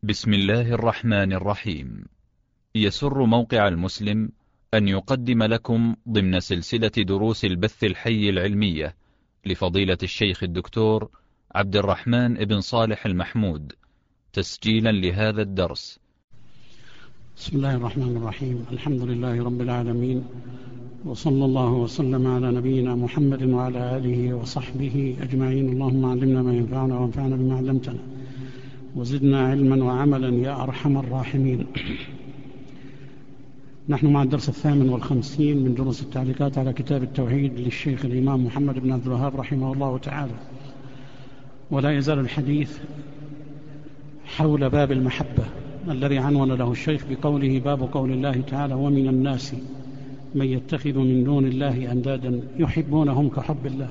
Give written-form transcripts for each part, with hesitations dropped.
بسم الله الرحمن الرحيم. يسر موقع المسلم أن يقدم لكم ضمن سلسلة دروس البث الحي العلمية لفضيلة الشيخ الدكتور عبد الرحمن بن صالح المحمود تسجيلا لهذا الدرس. بسم الله الرحمن الرحيم. الحمد لله رب العالمين، وصلى الله وسلم على نبينا محمد وعلى آله وصحبه أجمعين. اللهم علمنا ما ينفعنا وانفعنا بما علمتنا وزدنا علما وعملا يا أرحم الراحمين. نحن مع الدرس 58 من دروس التعليقات على كتاب التوحيد للشيخ الإمام محمد بن عبد الوهاب رحمه الله تعالى، ولا يزال الحديث حول باب المحبة الذي عنون له الشيخ بقوله: باب قول الله تعالى: ومن الناس من يتخذ من دون الله أندادا يحبونهم كحب الله.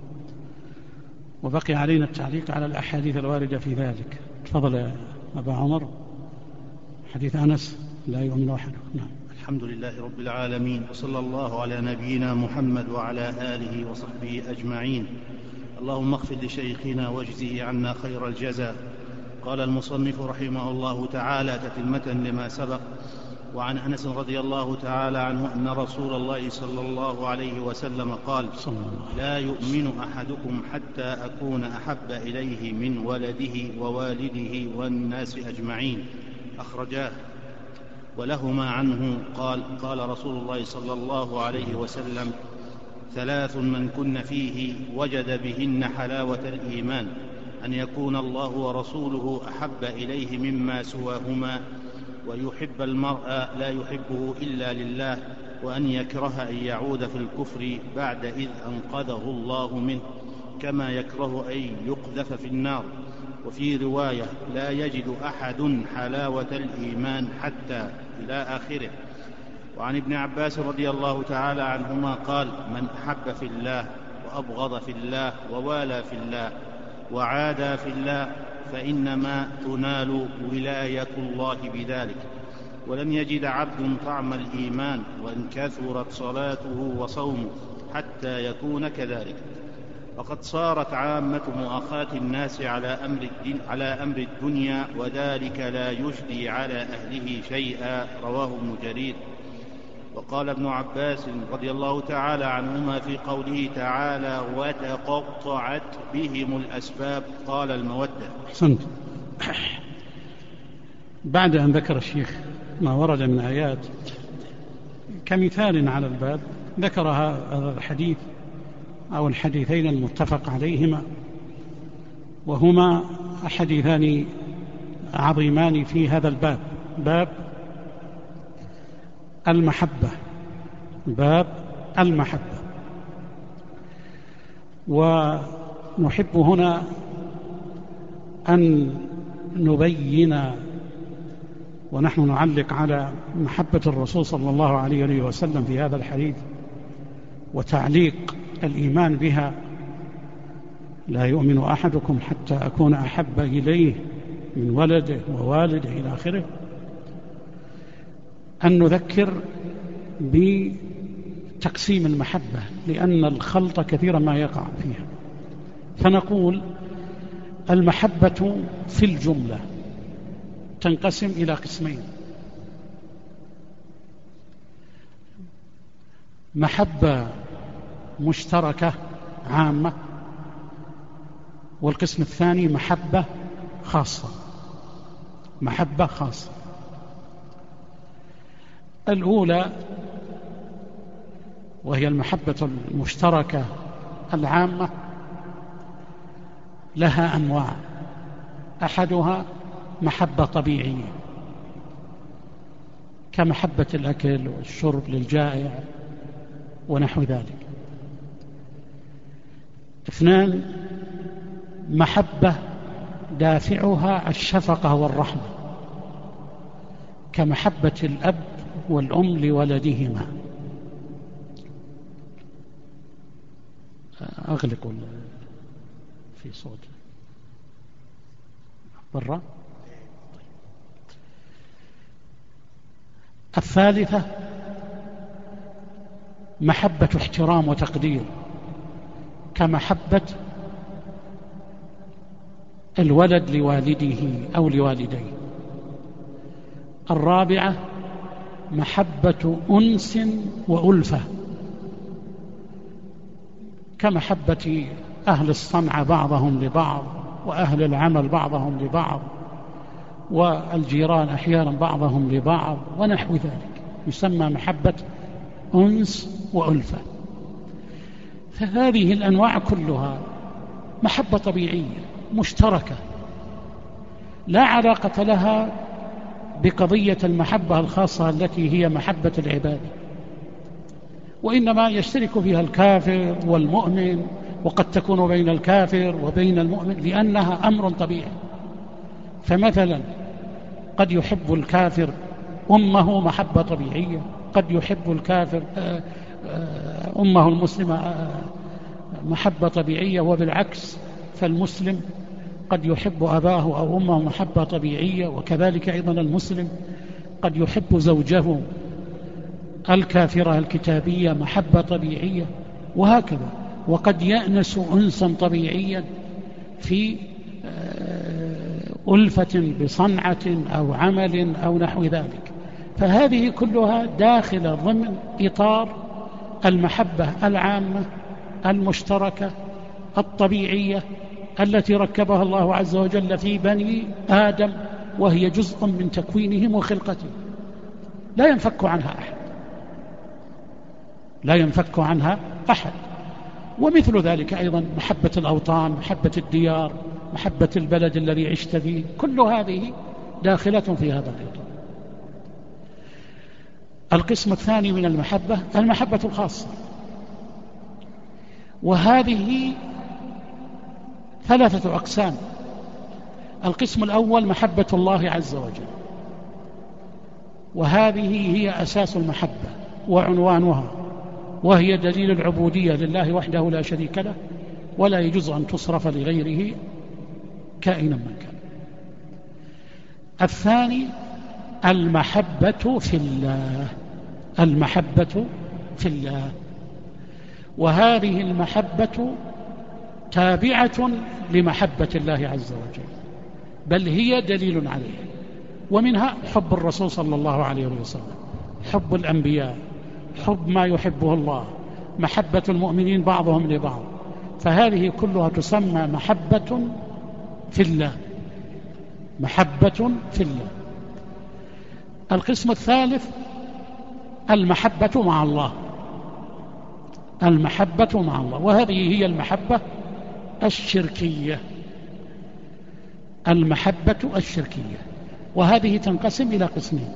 وبقي علينا التعليق على الأحاديث الواردة في ذلك. تفضل يا أبا عمر. حديث أنس: لا يؤمن أحدكم. نعم. الحمد لله رب العالمين، وصلى الله على نبينا محمد وعلى آله وصحبه أجمعين. اللهم اغفر لشيخنا واجزه عنا خير الجزاء. قال المصنف رحمه الله تعالى تتمة لما سبق: وعن أنس رضي الله تعالى عنه أن رسول الله صلى الله عليه وسلم قال: لا يؤمن أحدكم حتى أكون أحب إليه من ولده ووالده والناس أجمعين. أخرجاه. ولهما عنه قال: قال رسول الله صلى الله عليه وسلم: ثلاث من كن فيه وجد بهن حلاوة الإيمان: أن يكون الله ورسوله أحب إليه مما سواهما، ويحب المرء لا يحبه إلا لله، وأن يكره أن يعود في الكفر بعد إذ أنقذه الله منه، كما يكره أن يقذف في النار. وفي رواية: لا يجد أحد حلاوة الإيمان حتى، إلى آخره. وعن ابن عباس رضي الله تعالى عنهما قال: من أحب في الله وأبغض في الله ووالى في الله وعادى في الله فإنما تنال ولاية الله بذلك. ولن يجد عبد طعم الإيمان وإن كثرت صلاته وصومه حتى يكون كذلك. وقد صارت عامة مؤاخاة الناس على أمر الدنيا، وذلك لا يجدي على أهله شيئا. رواه ابن جرير. وقال ابن عباس رضي الله تعالى عنهما في قوله تعالى: وتقطعت بهم الأسباب، قال: المودة. أحسنت. بعد أن ذكر الشيخ ما ورد من آيات كمثال على الباب، ذكر هذا الحديث أو الحديثين المتفق عليهما، وهما حديثان عظيمان في هذا الباب، باب المحبة، باب المحبة. ونحب هنا أن نبين ونحن نعلق على محبة الرسول صلى الله عليه وسلم في هذا الحديث وتعليق الإيمان بها: لا يؤمن أحدكم حتى أكون أحب إليه من ولده ووالده إلى آخره، أن نذكر بتقسيم المحبة، لأن الخلط كثيرا ما يقع فيها. فنقول: المحبة في الجملة تنقسم إلى قسمين: محبة مشتركة عامة، والقسم الثاني محبة خاصة، محبة خاصة. الأولى وهي المحبة المشتركة العامة لها أنواع: أحدها محبة طبيعية كمحبة الأكل والشرب للجائع ونحو ذلك. اثنان: محبة دافعها الشفقة والرحمة كمحبة الأب والأم لولدهما. أغلق في صوت برا. الثالثة محبة احترام وتقدير كمحبة الولد لوالده أو لوالديه. الرابعة محبة أنس وألفة، كمحبة أهل الصنعة بعضهم لبعض، وأهل العمل بعضهم لبعض، والجيران أحيانا بعضهم لبعض ونحو ذلك، يسمى محبة أنس وألفة. فهذه الأنواع كلها محبة طبيعية مشتركة لا علاقة لها بقضية المحبة الخاصة التي هي محبة العباد، وإنما يشترك فيها الكافر والمؤمن، وقد تكون بين الكافر وبين المؤمن لأنها أمر طبيعي. فمثلا قد يحب الكافر أمه محبة طبيعية، قد يحب الكافر أمه المسلمة محبة طبيعية، وبالعكس فالمسلم قد يحب أباه أو أمه محبة طبيعية، وكذلك أيضا المسلم قد يحب زوجه الكافرة الكتابية محبة طبيعية، وهكذا. وقد يأنس أنسا طبيعيا في ألفة بصنعة أو عمل أو نحو ذلك. فهذه كلها داخلة ضمن إطار المحبة العامة المشتركة الطبيعية التي ركبها الله عز وجل في بني آدم، وهي جزء من تكوينهم وخلقتهم لا ينفك عنها أحد، لا ينفك عنها أحد. ومثل ذلك أيضا محبة الأوطان، محبة الديار، محبة البلد الذي عشت فيه، كل هذه داخلة في هذا الإطار. القسم الثاني من المحبة المحبة الخاصة، وهذه ثلاثة أقسام. القسم الأول محبة الله عز وجل، وهذه هي أساس المحبة وعنوانها، وهي دليل العبودية لله وحده لا شريك له، ولا يجوز أن تصرف لغيره كائنا من كان. الثاني المحبة في الله، المحبة في الله، وهذه المحبة تابعة لمحبة الله عز وجل، بل هي دليل عليه. ومنها حب الرسول صلى الله عليه وسلم، حب الأنبياء، حب ما يحبه الله، محبة المؤمنين بعضهم لبعض. فهذه كلها تسمى محبة في الله، محبة في الله. القسم الثالث المحبة مع الله، المحبة مع الله، وهذه هي المحبة الشركية، المحبة الشركية. وهذه تنقسم إلى قسمين: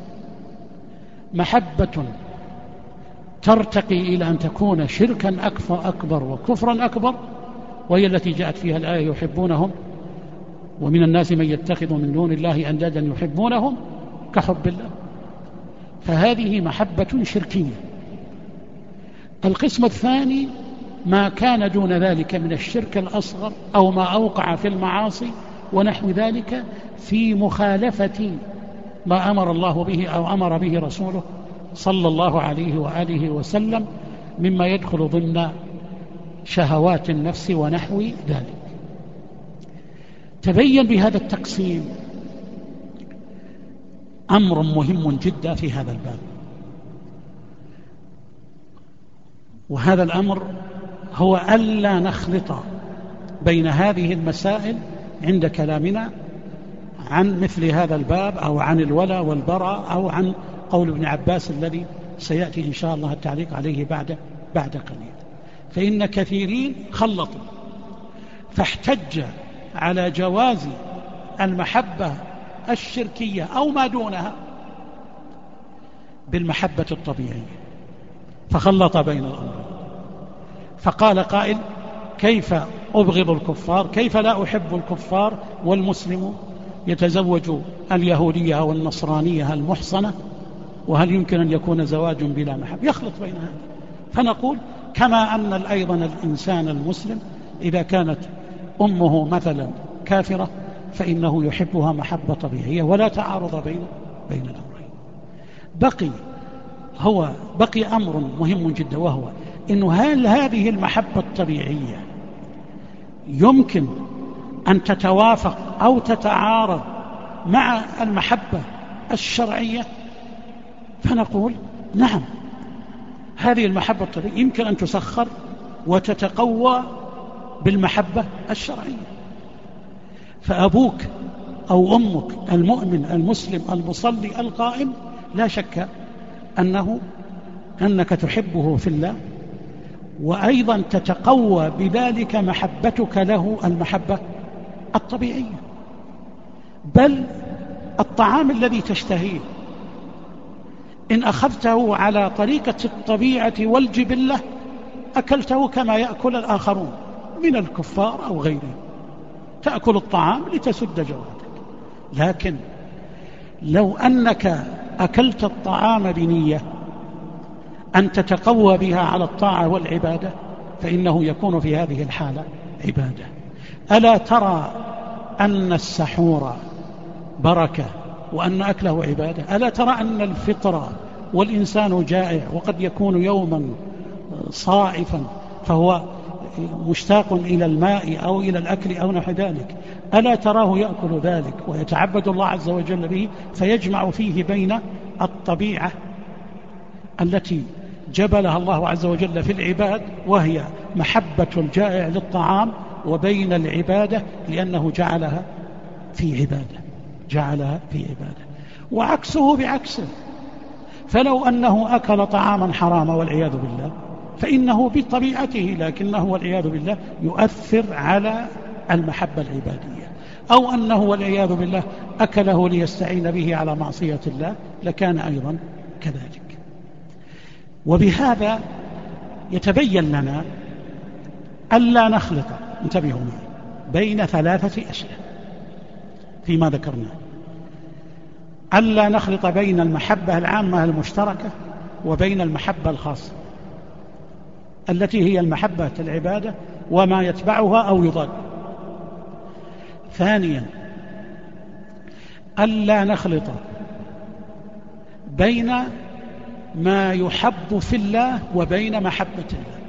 محبة ترتقي إلى أن تكون شركا أكبر وكفرا أكبر، وهي التي جاءت فيها الآية يحبونهم ومن الناس من يتخذ من دون الله أندادا يحبونهم كحب الله، فهذه محبة شركية. القسم الثاني ما كان دون ذلك من الشرك الأصغر أو ما أوقع في المعاصي ونحو ذلك في مخالفة ما أمر الله به أو أمر به رسوله صلى الله عليه وآله وسلم، مما يدخل ضمن شهوات النفس ونحو ذلك. تبين بهذا التقسيم أمر مهم جدا في هذا الباب، وهذا الأمر هو ألا نخلط بين هذه المسائل عند كلامنا عن مثل هذا الباب، أو عن الولاء والبراء، أو عن قول ابن عباس الذي سيأتي إن شاء الله التعليق عليه بعد قليل. فإن كثيرين خلطوا، فاحتج على جواز المحبة الشركية أو ما دونها بالمحبة الطبيعية، فخلط بين الأمرين. فقال قائل: كيف أبغض الكفار؟ كيف لا أحب الكفار والمسلم يتزوج اليهودية أو النصرانية المحصنة؟ وهل يمكن أن يكون زواج بلا محبة؟ يخلط بين هذا. فنقول كما أن أيضا الإنسان المسلم إذا كانت أمه مثلا كافرة فإنه يحبها محبة طبيعية ولا تعارض بين الأمرين. بقي أمر مهم جدا، وهو إنه هل هذه المحبة الطبيعية يمكن أن تتوافق أو تتعارض مع المحبة الشرعية، فنقول نعم، هذه المحبة الطبيعية يمكن أن تسخر وتتقوى بالمحبة الشرعية. فأبوك أو أمك المؤمن المسلم المصلي القائم لا شك أنك تحبه في الله، وأيضا تتقوى بذلك محبتك له المحبة الطبيعية. بل الطعام الذي تشتهيه إن أخذته على طريقة الطبيعة والجبلة أكلته كما يأكل الآخرون من الكفار أو غيرهم، تأكل الطعام لتسد جوعتك. لكن لو أنك أكلت الطعام بنية أن تتقوى بها على الطاعة والعبادة فإنه يكون في هذه الحالة عبادة. ألا ترى أن السحور بركة وأن أكله عبادة؟ ألا ترى أن الفطر والإنسان جائع وقد يكون يوما صائفا فهو مشتاق إلى الماء أو إلى الأكل أو نحو ذلك، ألا تراه يأكل ذلك ويتعبد الله عز وجل به، فيجمع فيه بين الطبيعة التي جبلها الله عز وجل في العباد وهي محبة الجائع للطعام، وبين العبادة لأنه جعلها في عبادة. وعكسه بعكسه، فلو أنه أكل طعاما حراما والعياذ بالله فإنه بطبيعته لكنه والعياذ بالله يؤثر على المحبة العبادية، أو أنه والعياذ بالله أكله ليستعين به على معصية الله لكان أيضا كذلك. وبهذا يتبين لنا ألا نخلط، انتبهوا معي، بين ثلاثة أشياء فيما ذكرناه. ألا نخلط بين المحبة العامة المشتركة وبين المحبة الخاصة التي هي المحبة العبادة وما يتبعها أو يضاد. ثانيا ألا نخلط بين ما يحب في الله وبين محبة الله.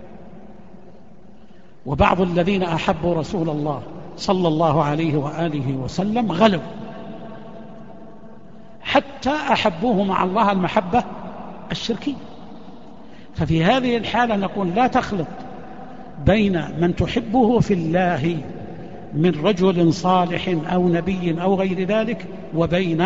وبعض الذين أحبوا رسول الله صلى الله عليه وآله وسلم غلوا حتى أحبوه مع الله المحبة الشركية. ففي هذه الحالة نقول لا تخلط بين من تحبه في الله من رجل صالح أو نبي أو غير ذلك وبين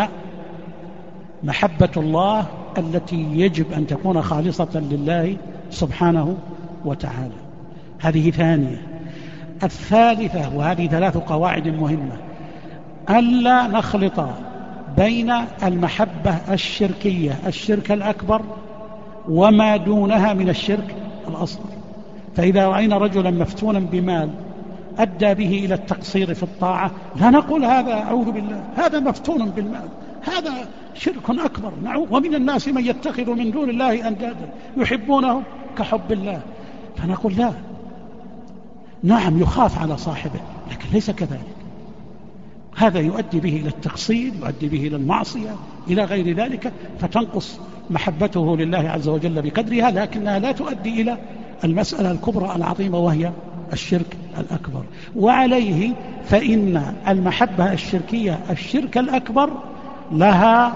محبة الله التي يجب أن تكون خالصة لله سبحانه وتعالى. هذه ثانية. الثالثة، وهذه 3 قواعد مهمة، ألا نخلط بين المحبة الشركية الشرك الأكبر وما دونها من الشرك الأصغر. فإذا رأينا رجلا مفتونا بمال أدى به إلى التقصير في الطاعة لا نقول هذا أعوذ بالله هذا مفتون بالمال، هذا شرك أكبر. ومن الناس من يتخذ من دون الله أندادا يحبونه كحب الله. فنقول لا، نعم يخاف على صاحبه لكن ليس كذلك، هذا يؤدي به إلى التقصير، يؤدي به إلى المعصية إلى غير ذلك، فتنقص محبته لله عز وجل بقدرها، لكنها لا تؤدي إلى المسألة الكبرى العظيمة وهي الشرك الأكبر. وعليه فإن المحبة الشركية الشرك الأكبر لها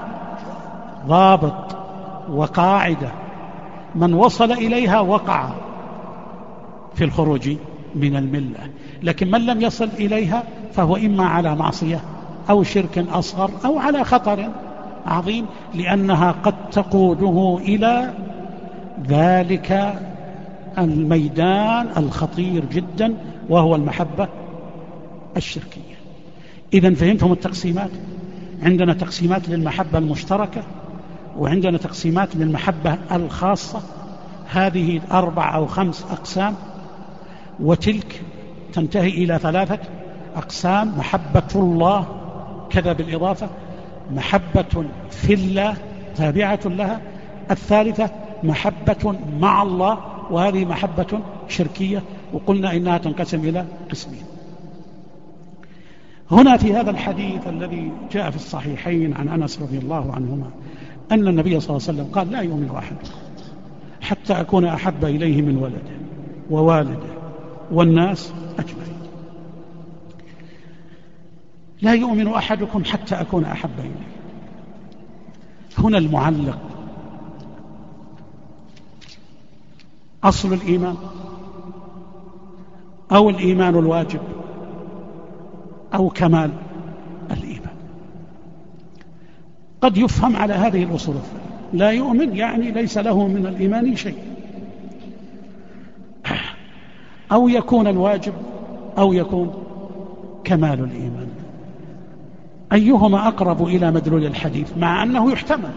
ضابط وقاعدة، من وصل إليها وقع في الخروج من الملة، لكن من لم يصل إليها فهو إما على معصية أو شرك أصغر أو على خطر عظيم، لأنها قد تقوده إلى ذلك الميدان الخطير جدا وهو المحبة الشركية. إذن فهمتم التقسيمات؟ عندنا تقسيمات للمحبة المشتركة وعندنا تقسيمات للمحبة الخاصة، هذه 4 أو 5 أقسام، وتلك تنتهي إلى 3 أقسام: محبة الله كذا بالإضافة، محبة في الله تابعة لها، الثالثة محبة مع الله وهذه محبة شركية، وقلنا إنها تنقسم إلى قسمين. هنا في هذا الحديث الذي جاء في الصحيحين عن أنس رضي الله عنهما أن النبي صلى الله عليه وسلم قال: لا يؤمن أحد حتى أكون أحب إليه من ولده ووالده والناس أجمعين. لا يؤمن أحدكم حتى أكون أحب إليه. هنا المعلق أصل الإيمان أو الإيمان الواجب أو كمال الإيمان. قد يفهم على هذه الأصول لا يؤمن يعني ليس له من الإيمان شيء، أو يكون الواجب أو يكون كمال الإيمان. أيهما أقرب إلى مدلول الحديث؟ مع أنه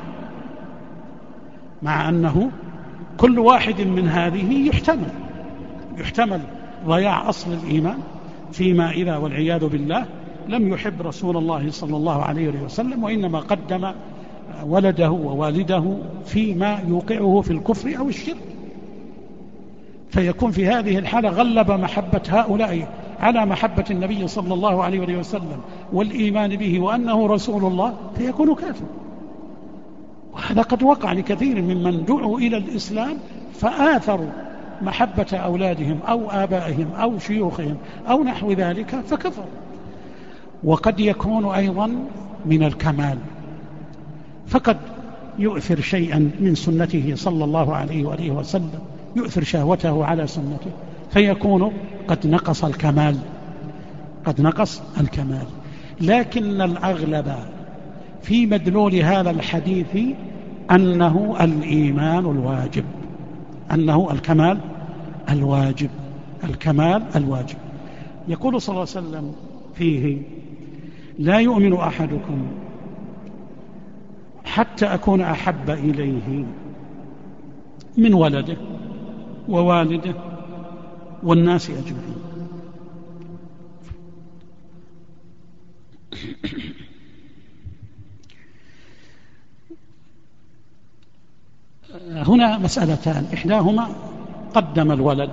كل واحد من هذه يحتمل ضياع أصل الإيمان فيما إذا والعياذ بالله لم يحب رسول الله صلى الله عليه وسلم، وإنما قدم ولده ووالده فيما يوقعه في الكفر أو الشرك، فيكون في هذه الحالة غلب محبة هؤلاء على محبة النبي صلى الله عليه وسلم والإيمان به وأنه رسول الله، فيكون كافر. وهذا قد وقع لكثير ممن دعوا إلى الإسلام فآثروا محبة أولادهم أو آبائهم أو شيوخهم أو نحو ذلك فكفروا. وقد يكون أيضا من الكمال، فقد يؤثر شيئا من سنته صلى الله عليه وآله وسلم، يؤثر شهوته على سنته، فيكون قد نقص الكمال. لكن الأغلب في مدلول هذا الحديث أنه الإيمان الواجب، أنه الكمال الواجب. يقول صلى الله عليه وسلم فيه: لا يؤمن أحدكم حتى أكون أحب إليه من ولده ووالده والناس أجمعين. هنا مسألتان، إحداهما قدم الولد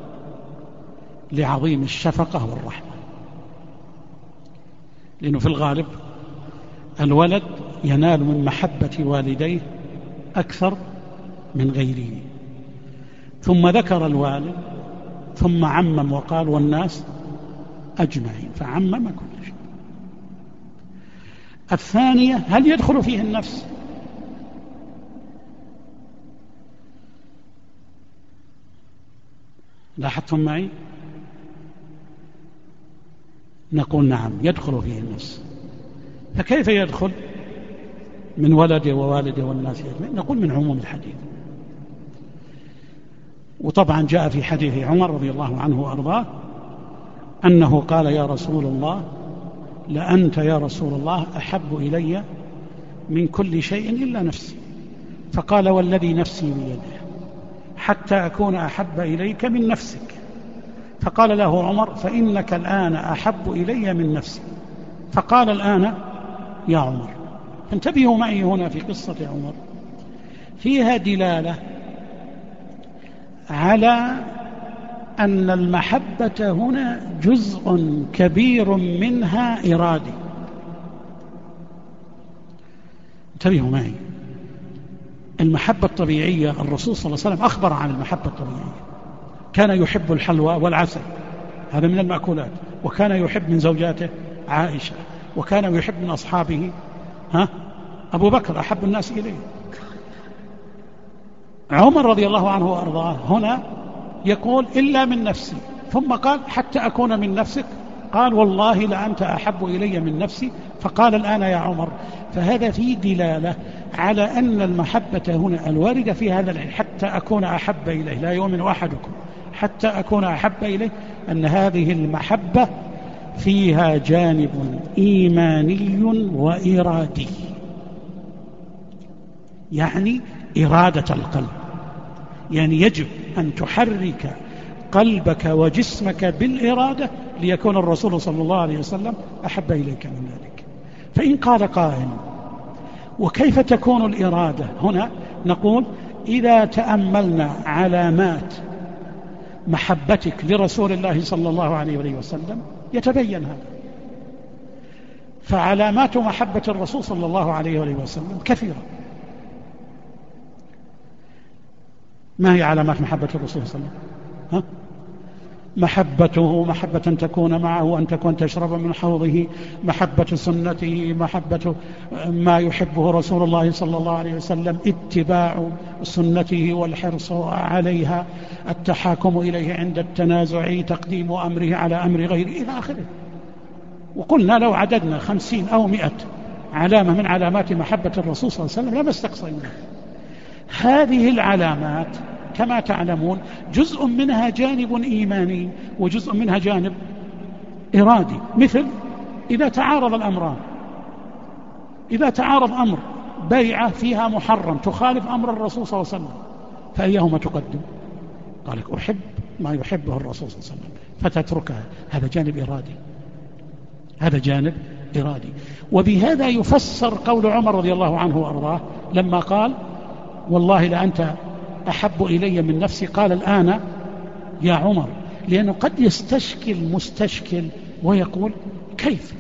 لعظيم الشفقة والرحمة، لأنه في الغالب الولد ينال من محبة والديه أكثر من غيره، ثم ذكر الوالد ثم عمم وقال والناس أجمعين، فعمم كل شيء. الثانية: هل يدخل فيه النفس؟ لاحظتم معي؟ نقول نعم يدخل فيه النفس. فكيف يدخل من ولده ووالده والناس أجمعين؟ نقول من عموم الحديث. وطبعا جاء في حديث عمر رضي الله عنه وأرضاه أنه قال: يا رسول الله، لأنت يا رسول الله أحب إلي من كل شيء إلا نفسي. فقال: والذي نفسي بيده حتى أكون أحب إليك من نفسك. فقال له عمر: فإنك الآن أحب إلي من نفسي. فقال: الآن يا عمر. انتبهوا معي هنا في قصة عمر، فيها دلالة على أن المحبة هنا جزء كبير منها إرادي. انتبهوا معي، المحبة الطبيعية الرسول صلى الله عليه وسلم أخبر عن المحبة الطبيعية، كان يحب الحلوى والعسل، هذا من المأكولات، وكان يحب من زوجاته عائشة، وكان يحب من أصحابه أبو بكر أحب الناس إليه. عمر رضي الله عنه وأرضاه هنا يقول: إلا من نفسي، ثم قال: حتى أكون من نفسك. قال: والله لأنت أحب إلي من نفسي. فقال: الآن يا عمر. فهذا فيه دلالة على أن المحبة هنا الواردة في هذا الحديث حتى أكون أحب إليه، لا يؤمن أحدكم حتى أكون أحب إليه، أن هذه المحبة فيها جانب إيماني وإرادي، يعني إرادة القلب، يعني يجب أن تحرك قلبك وجسمك بالإرادة ليكون الرسول صلى الله عليه وسلم أحب إليك من ذلك. فإن قال قائل: وكيف تكون الإرادة هنا؟ نقول: إذا تأملنا علامات محبتك لرسول الله صلى الله عليه وسلم يتبين هذا. فعلامات محبة الرسول صلى الله عليه وسلم كثيرة. ما هي علامات محبة الرسول صلى الله عليه وسلم؟ محبته، محبة أن تكون معه وأن تكون تشرب من حوضه، محبة سنته، محبة ما يحبه رسول الله صلى الله عليه وسلم، اتباع سنته والحرص عليها، التحاكم إليه عند التنازع، تقديم أمره على أمر غيره إلى آخره. وقلنا لو عددنا 50 أو 100 علامة من علامات محبة الرسول صلى الله عليه وسلم لما استقصينا. هذه العلامات كما تعلمون جزء منها جانب إيماني وجزء منها جانب إرادي، مثل إذا تعارض الأمران، إذا تعارض أمر بيعة فيها محرم تخالف أمر الرسول صلى الله عليه وسلم فأيهما تقدم؟ قال لك أحب ما يحبه الرسول صلى الله عليه وسلم فتتركها، هذا جانب إرادي، هذا جانب إرادي. وبهذا يفسر قول عمر رضي الله عنه وأرضاه لما قال والله لأنت أحب إلي من نفسي، قال الآن يا عمر، لأنه قد يستشكل مستشكل ويقول كيف؟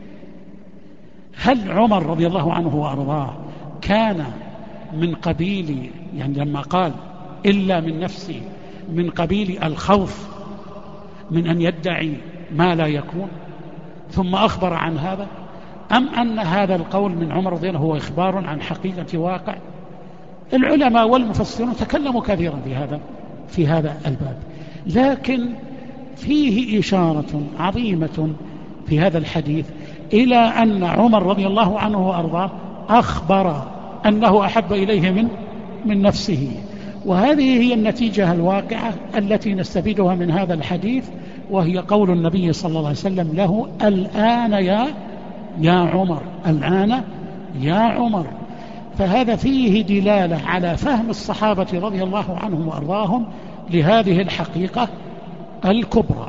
هل عمر رضي الله عنه وأرضاه كان من قبيل، يعني لما قال إلا من نفسي، من قبيل الخوف من أن يدعي ما لا يكون ثم أخبر عن هذا، أم أن هذا القول من عمر رضي الله عنه هو إخبار عن حقيقة واقع؟ العلماء والمفسرون تكلموا كثيرا في هذا الباب، لكن فيه إشارة عظيمة في هذا الحديث إلى أن عمر رضي الله عنه وأرضاه أخبر أنه أحب إليه من نفسه. وهذه هي النتيجة الواقعة التي نستفيدها من هذا الحديث، وهي قول النبي صلى الله عليه وسلم له الآن يا عمر، الآن يا عمر. فهذا فيه دلالة على فهم الصحابة رضي الله عنهم وأرضاهم لهذه الحقيقة الكبرى،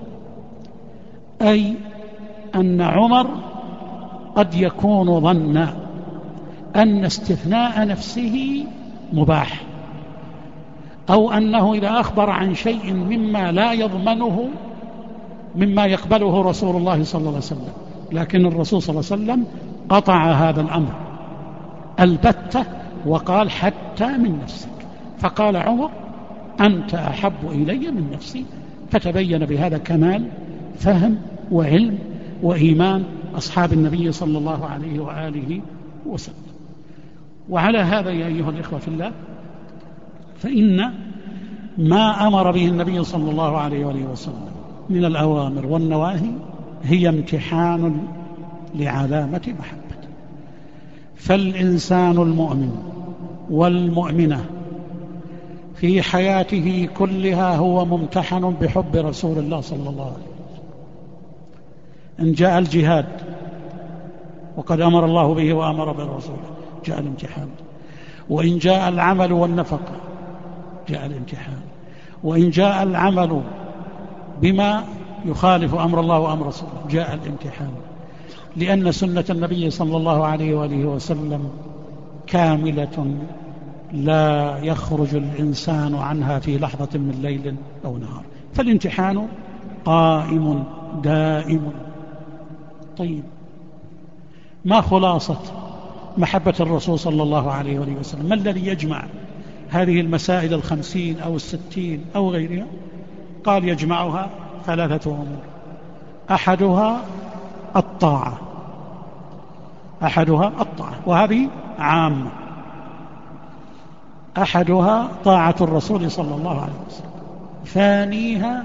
أي أن عمر قد يكون ظن أن استثناء نفسه مباح، أو أنه إذا أخبر عن شيء مما لا يضمنه مما يقبله رسول الله صلى الله عليه وسلم، لكن الرسول صلى الله عليه وسلم قطع هذا الأمر البتة وقال حتى من نفسك، فقال عمر أنت أحب إلي من نفسي، فتبين بهذا كمال فهم وعلم وإيمان أصحاب النبي صلى الله عليه وآله وسلم. وعلى هذا يا أيها الإخوة في الله، فإن ما أمر به النبي صلى الله عليه وآله وسلم من الأوامر والنواهي هي امتحان لعلامة محبته. فالإنسان المؤمن والمؤمنة في حياته كلها هو ممتحن بحب رسول الله صلى الله عليه وسلم. إن جاء الجهاد وقد أمر الله به وأمر بالرسول جاء الامتحان، وإن جاء العمل والنفقة جاء الامتحان، وإن جاء العمل بما يخالف أمر الله وأمر رسوله جاء الامتحان، لأن سنة النبي صلى الله عليه وآله وسلم كاملة لا يخرج الإنسان عنها في لحظة من ليل أو نهار، فالامتحان قائم دائم. طيب، ما خلاصة محبة الرسول صلى الله عليه وآله وسلم؟ ما الذي يجمع هذه المسائل 50 أو 60 أو غيرها؟ قال يجمعها 3 أمور، أحدها الطاعة، أحدها الطاعة، وهذه عامة، أحدها طاعة الرسول صلى الله عليه وسلم، ثانيها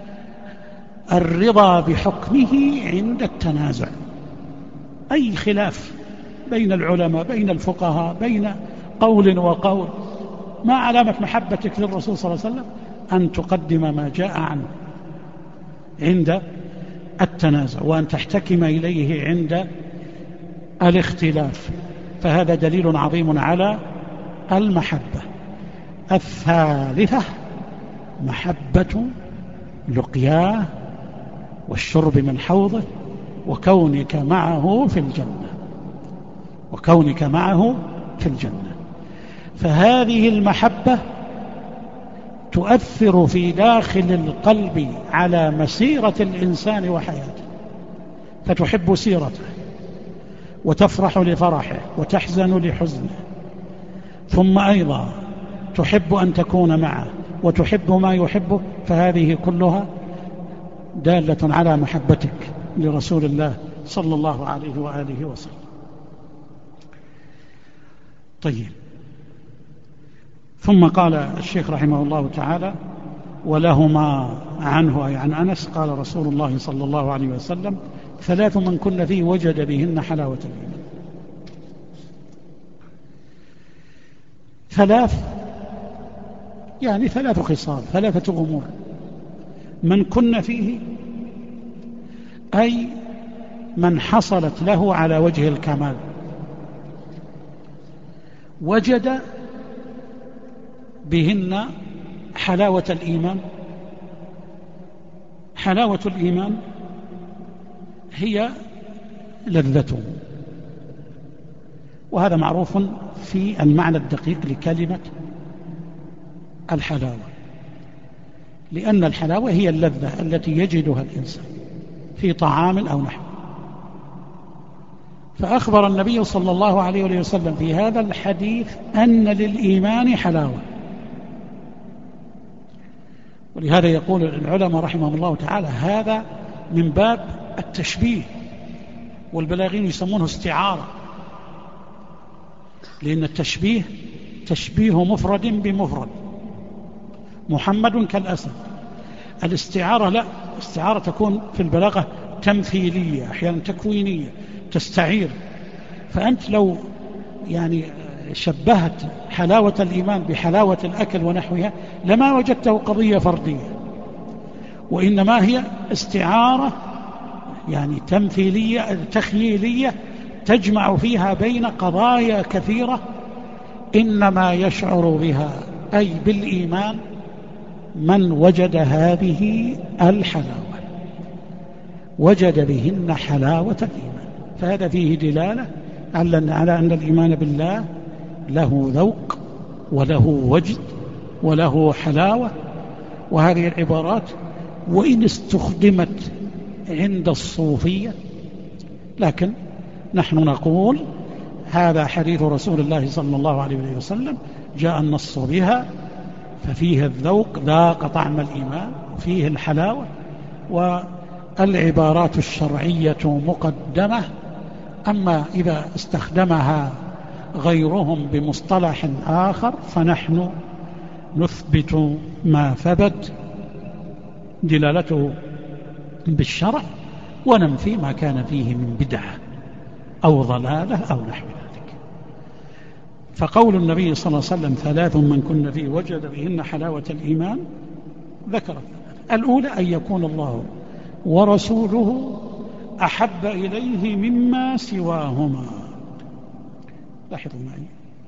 الرضا بحكمه عند التنازع، أي خلاف بين العلماء بين الفقهاء بين قول وقول، ما علامة محبتك للرسول صلى الله عليه وسلم؟ أن تقدم ما جاء عنه عند التنازع، وأن تحتكم إليه عند الاختلاف، فهذا دليل عظيم على المحبة. الثالثة محبة لقياه والشرب من حوضه وكونك معه في الجنة، وكونك معه في الجنة. فهذه المحبة تؤثر في داخل القلب على مسيرة الإنسان وحياته، فتحب سيرته وتفرح لفرحه وتحزن لحزنه، ثم أيضا تحب أن تكون معه وتحب ما يحبه، فهذه كلها دالة على محبتك لرسول الله صلى الله عليه وآله وسلم. طيب، ثم قال الشيخ رحمه الله تعالى: ولهما عنه أي عن أنس قال رسول الله صلى الله عليه وسلم: 3 من كن فيه وجد بهن حلاوة الإيمان. 3 يعني 3 خصال، 3 أمور من كن فيه أي من حصلت له على وجه الكمال، وجد بهن حلاوة الإيمان. حلاوة الإيمان هي لذته، وهذا معروف في المعنى الدقيق لكلمة الحلاوة، لأن الحلاوة هي اللذة التي يجدها الإنسان في طعام أو نحو. فأخبر النبي صلى الله عليه وسلم في هذا الحديث أن للإيمان حلاوة، ولهذا يقول العلماء رحمهم الله تعالى هذا من باب التشبيه، والبلاغين يسمونه استعارة، لأن التشبيه تشبيه مفرد بمفرد، محمد كالأسد. الاستعارة لا، الاستعارة تكون في البلاغة تمثيلية، أحيانا تكوينية، تستعير. فأنت لو يعني شبهت حلاوة الإيمان بحلاوة الأكل ونحوها لما وجدته قضية فردية، وإنما هي استعارة يعني تمثيلية تخييلية تجمع فيها بين قضايا كثيرة، إنما يشعر بها أي بالإيمان من وجد هذه الحلاوة، وجد بهن حلاوة الإيمان. فهذا فيه دلالة على أن الإيمان بالله له ذوق وله وجد وله حلاوة. وهذه العبارات وإن استخدمت عند الصوفية، لكن نحن نقول هذا حديث رسول الله صلى الله عليه وسلم جاء النص بها، ففيه الذوق، ذاق طعم الإيمان، وفيه الحلاوة. والعبارات الشرعية مقدمة، أما إذا استخدمها غيرهم بمصطلح آخر فنحن نثبت ما ثبت دلالته بالشرع، وننفي ما كان فيه من بدعة أو ضلالة أو نحو ذلك. فقول النبي صلى الله عليه وسلم 3 من كن فيه وجد بهن حلاوة الإيمان ذكر الأولى أن يكون الله ورسوله أحب إليه مما سواهما. لاحظوا معي،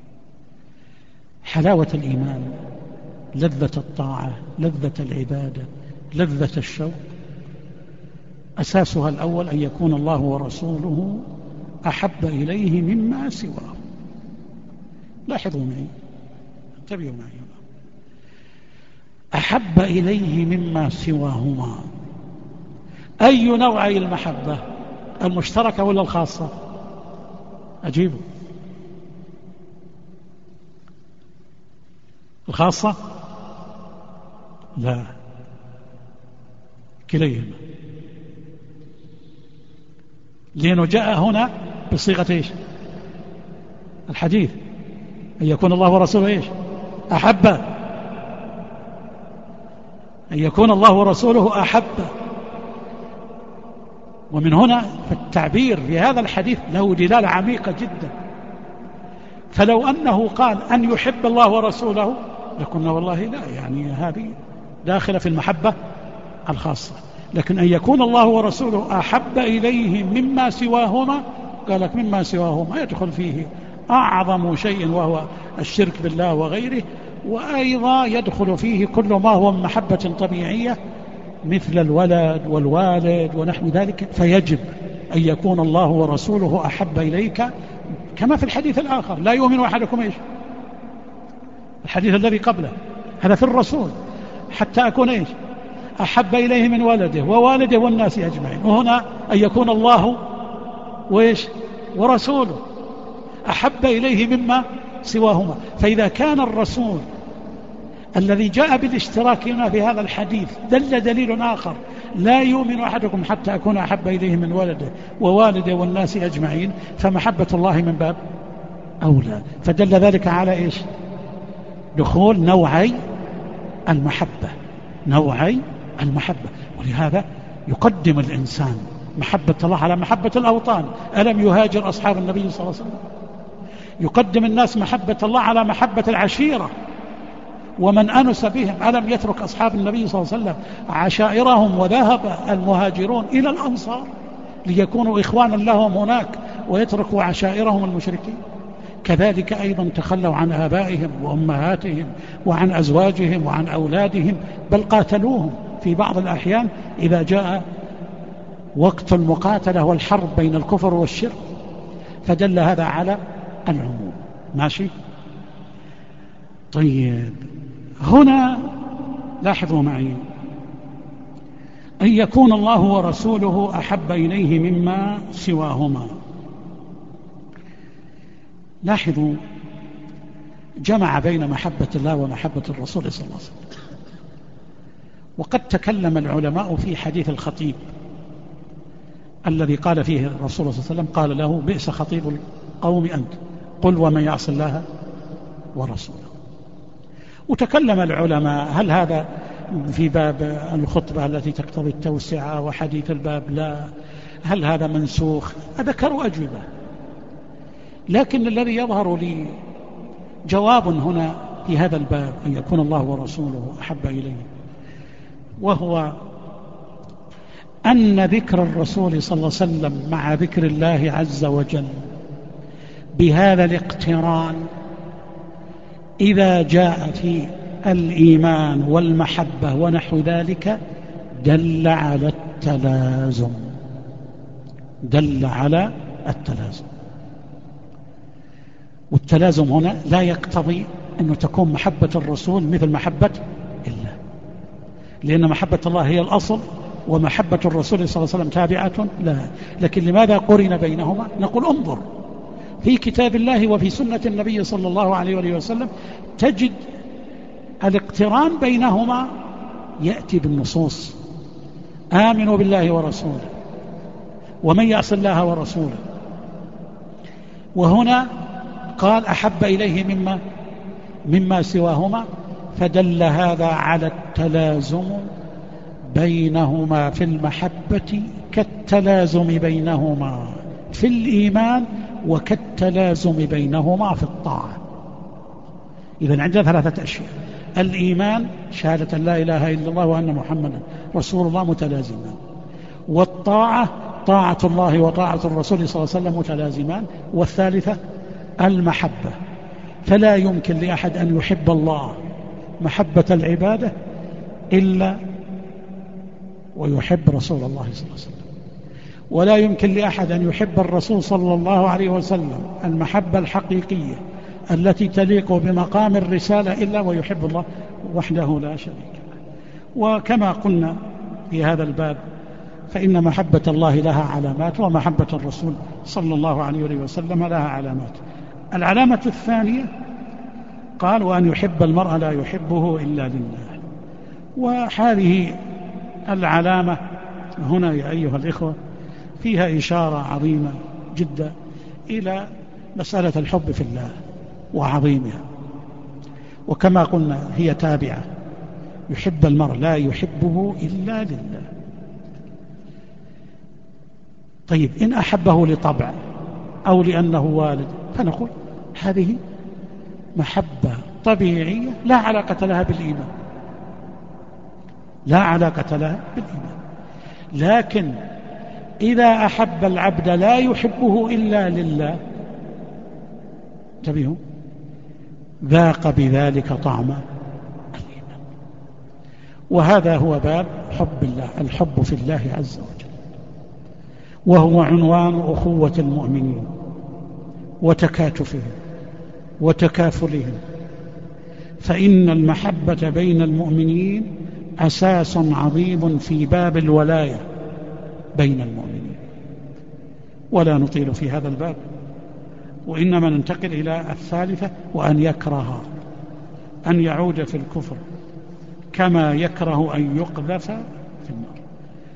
حلاوة الإيمان، لذة الطاعة، لذة العبادة، لذة الشوق، أساسها الأول أن يكون الله ورسوله أحب إليه مما سواه. لاحظوا معي، انتبهوا معي، أحب إليه مما سواهما. أي نوعي المحبة، المشتركة ولا الخاصة؟ أجيبوا. الخاصة؟ لا، كليهما، لأنه جاء هنا بصيغة إيش؟ الحديث، أن يكون الله ورسوله إيش؟ أحب، أن يكون الله ورسوله أحب. ومن هنا فالتعبير في هذا الحديث له دلالة عميقة جدا. فلو أنه قال أن يحب الله ورسوله لقلنا والله لا، يعني هذه داخلة في المحبة الخاصة. لكن أن يكون الله ورسوله أحب إليه مما سواهما، قال لك مما سواهما يدخل فيه أعظم شيء وهو الشرك بالله وغيره، وأيضا يدخل فيه كل ما هو من محبة طبيعية مثل الولد والوالد ونحو ذلك. فيجب أن يكون الله ورسوله أحب إليك، كما في الحديث الآخر لا يؤمن أحدكم إيش؟ الحديث الذي قبله هذا في الرسول، حتى أكون إيش؟ أحب إليه من ولده ووالده والناس أجمعين. وهنا أن يكون الله وإيش؟ ورسوله أحب إليه مما سواهما. فإذا كان الرسول الذي جاء بالاشتراك هنا في هذا الحديث دل دليل آخر لا يؤمن أحدكم حتى أكون أحب إليه من ولده ووالده والناس أجمعين، فمحبة الله من باب أولى. فدل ذلك على إيش؟ دخول نوعي المحبة، نوعي المحبة. ولهذا يقدم الإنسان محبة الله على محبة الأوطان. ألم يهاجر أصحاب النبي صلى الله عليه وسلم؟ يقدم الناس محبة الله على محبة العشيرة ومن أنس بهم. ألم يترك أصحاب النبي صلى الله عليه وسلم عشائرهم وذهب المهاجرون إلى الأنصار ليكونوا إخوانا لهم هناك ويتركوا عشائرهم المشركين؟ كذلك أيضا تخلوا عن آبائهم وأمهاتهم وعن أزواجهم وعن أولادهم، بل قاتلوهم في بعض الأحيان إذا جاء وقت المقاتلة والحرب بين الكفر والشرك. فدل هذا على العموم. ماشي؟ طيب، هنا لاحظوا معي: أن يكون الله ورسوله أحب إليه مما سواهما. لاحظوا، جمع بين محبة الله ومحبة الرسول صلى الله عليه وسلم. وقد تكلم العلماء في حديث الخطيب الذي قال فيه الرسول صلى الله عليه وسلم، قال له: بئس خطيب القوم أنت، قل ومن يعص الله ورسوله. وتكلم العلماء هل هذا في باب الخطبة التي تقتضي التوسعة وحديث الباب لا، هل هذا منسوخ؟ ذكروا أجوبة، لكن الذي يظهر لي جواب هنا في هذا الباب: أن يكون الله ورسوله أحب إليه، وهو أن ذكر الرسول صلى الله عليه وسلم مع ذكر الله عز وجل بهذا الاقتران إذا جاء في الإيمان والمحبة ونحو ذلك دل على التلازم، دل على التلازم. والتلازم هنا لا يقتضي أن تكون محبة الرسول مثل محبة الله، لأن محبة الله هي الأصل ومحبة الرسول صلى الله عليه وسلم تابعة لها. لكن لماذا قرن بينهما؟ نقول: انظر في كتاب الله وفي سنة النبي صلى الله عليه وسلم تجد الاقتران بينهما يأتي بالنصوص: آمنوا بالله ورسوله، ومن يعص الله ورسوله. وهنا قال: أحب إليه مما سواهما، فدل هذا على التلازم بينهما في المحبة كالتلازم بينهما في الإيمان وكالتلازم بينهما في الطاعة. إذن عندنا ثلاثة أشياء: الإيمان شهادة لا إله إلا الله وأن محمدا رسول الله متلازمان، والطاعة طاعة الله وطاعة الرسول صلى الله عليه وسلم متلازمان، والثالثة المحبة. فلا يمكن لأحد أن يحب الله محبة العبادة إلا ويحب رسول الله صلى الله عليه وسلم، ولا يمكن لأحد أن يحب الرسول صلى الله عليه وسلم المحبة الحقيقية التي تليق بمقام الرسالة إلا ويحب الله وحده لا شريك له. وكما قلنا في هذا الباب فإن محبة الله لها علامات ومحبة الرسول صلى الله عليه وسلم لها علامات. العلامة الثانية قال: وأن يحب المرء لا يحبه إلا لله. وهذه العلامة هنا يا أيها الإخوة فيها إشارة عظيمة جدا إلى مسألة الحب في الله وعظيمها. وكما قلنا هي تابعة: يحب المرء لا يحبه إلا لله. طيب، إن أحبه لطبع أو لأنه والد فنقول هذه محبة طبيعية لا علاقة لها بالإيمان، لا علاقة لها بالإيمان. لكن إذا أحب العبد لا يحبه إلا لله، انتبهوا، ذاق بذلك طعم الإيمان. وهذا هو باب حب الله، الحب في الله عز وجل، وهو عنوان أخوة المؤمنين وتكاتفهم وتكافلهم. فإن المحبة بين المؤمنين أساس عظيم في باب الولاية بين المؤمنين. ولا نطيل في هذا الباب، وإنما ننتقل إلى الثالثة: وأن يكره أن يعود في الكفر كما يكره أن يقذف في النار.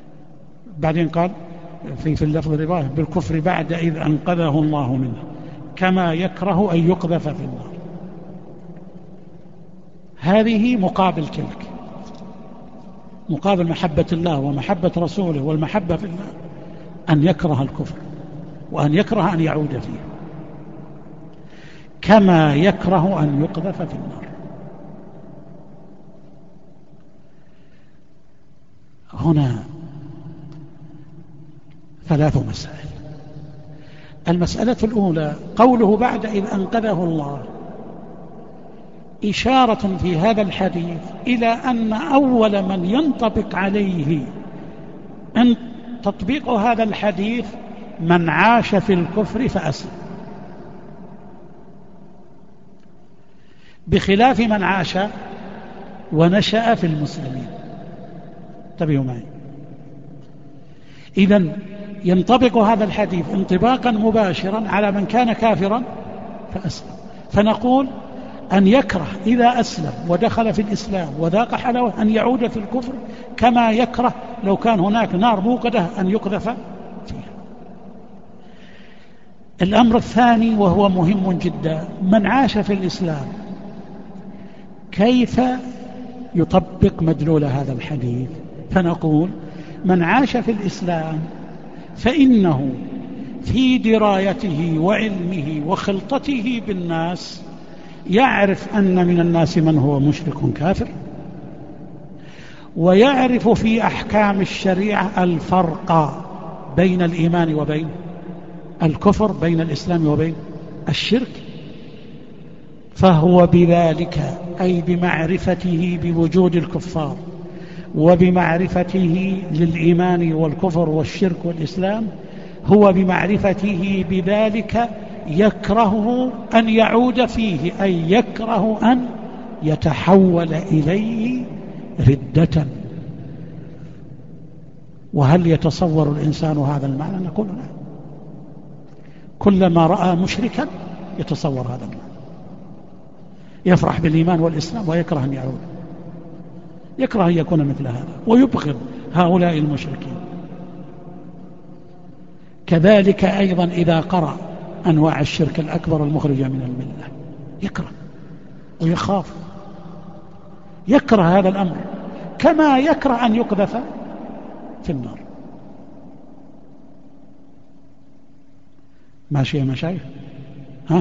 بعدين قال في اللفظ الرواية بالكفر بعد إذ أنقذه الله منه كما يكره أن يقذف في النار. هذه مقابل تلك، مقابل محبة الله ومحبة رسوله والمحبة في الله أن يكره الكفر وأن يكره أن يعود فيه كما يكره أن يقذف في النار. هنا 3 مسائل. المسألة الأولى قوله بعد إذ أنقذه الله، إشارة في هذا الحديث إلى أن أول من ينطبق عليه أن تطبيق هذا الحديث من عاش في الكفر فأسلم، بخلاف من عاش ونشأ في المسلمين. انتبهوا معي. إذن ينطبق هذا الحديث انطباقا مباشرا على من كان كافرا فأسلم، فنقول أن يكره إذا أسلم ودخل في الإسلام وذاق حلاوة أن يعود في الكفر كما يكره لو كان هناك نار موقدة أن يقذف فيها. الأمر الثاني وهو مهم جدا، من عاش في الإسلام كيف يطبق مدلول هذا الحديث؟ فنقول من عاش في الإسلام فإنه في درايته وعلمه وخلطته بالناس يعرف أن من الناس من هو مشرك كافر، ويعرف في أحكام الشريعة الفرق بين الإيمان وبين الكفر، بين الإسلام وبين الشرك. فهو بذلك أي بمعرفته بوجود الكفار وبمعرفته للإيمان والكفر والشرك والإسلام، هو بمعرفته بذلك يكره أن يعود فيه، أي يكره أن يتحول إليه ردة. وهل يتصور الإنسان هذا المعنى؟ نقول لا. كلما رأى مشركا يتصور هذا المعنى، يفرح بالإيمان والإسلام ويكره أن يعود، يكره أن يكون مثل هذا ويبغض هؤلاء المشركين. كذلك أيضا إذا قرأ أنواع الشرك الأكبر المخرجة من الملة يكره ويخاف، يكره هذا الأمر كما يكره أن يقذف في النار. ماشي يا مشايخ؟ ها؟